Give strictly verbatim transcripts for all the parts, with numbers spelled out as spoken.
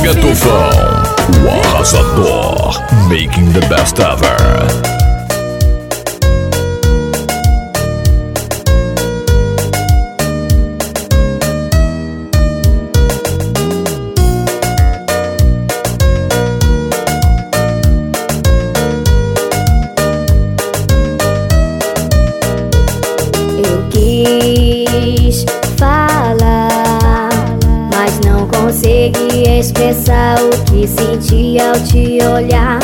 Mega Tufão, o arrasador, making the best ever. Eu quis falar, mas não consegui expressar o que senti ao te olhar.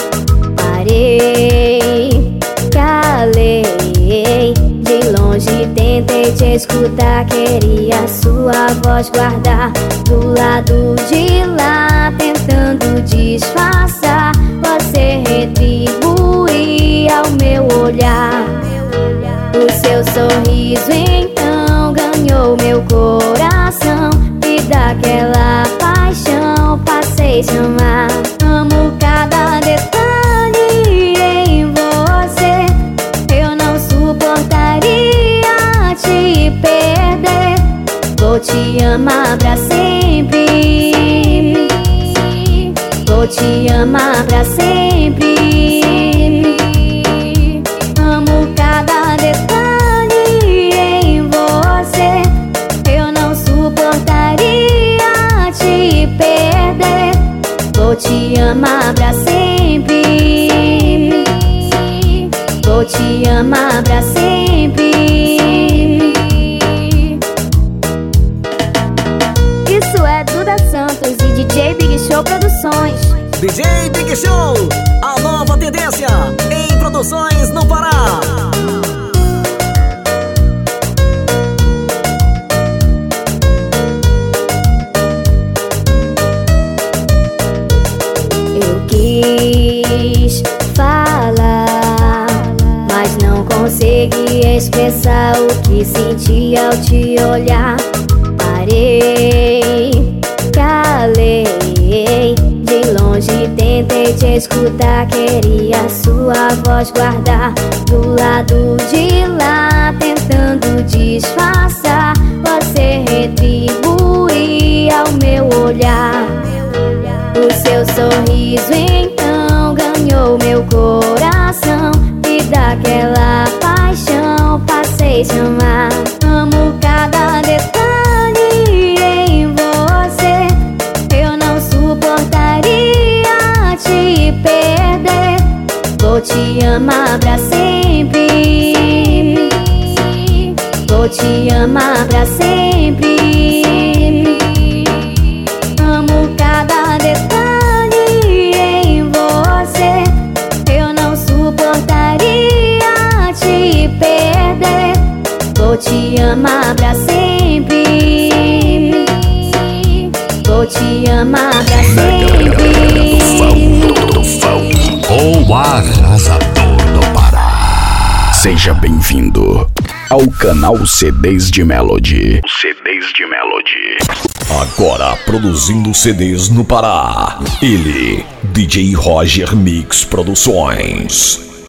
Parei, calei, de longe tentei te escutar. Queria sua voz guardar do lado de lá, tentando disfarçar. Você retribuía ao meu olhar. O seu sorriso então ganhou meu coração, e daquela paixão passei a chamar. Amo cada detalhe em você, eu não suportaria te perder. Vou te amar pra sempre, vou te amar pra sempre. Amo cada detalhe em você, eu não suportaria te perder. Vou te amar pra sempre, vou te amar pra sempre. Isso é Duda Santos e D J Big Show Produções. D J Big Show, a nova tendência em produções no Pará. Eu quis falar, mas não consegui expressar o que senti ao te olhar. Parei, calei, de longe tentei te escutar. Queria sua voz guardar do lado de lá, tentando disfarçar. Você retribuía ao meu olhar. O seu sorriso então ganhou meu coração, e daquela paixão passei a chamar. Amo cada detalhe em você, eu não suportaria te perder. Vou te amar pra sempre, vou te amar pra sempre. Amo cada detalhe em você, eu não suportaria te perder. Vou te amar pra sempre, vou te amar pra sempre. Tufão, o arrasador do Pará. Seja bem-vindo ao canal C Ds de Melody. C Ds de Melody. Agora produzindo C Ds no Pará. Ele, D J Roger Mix Produções.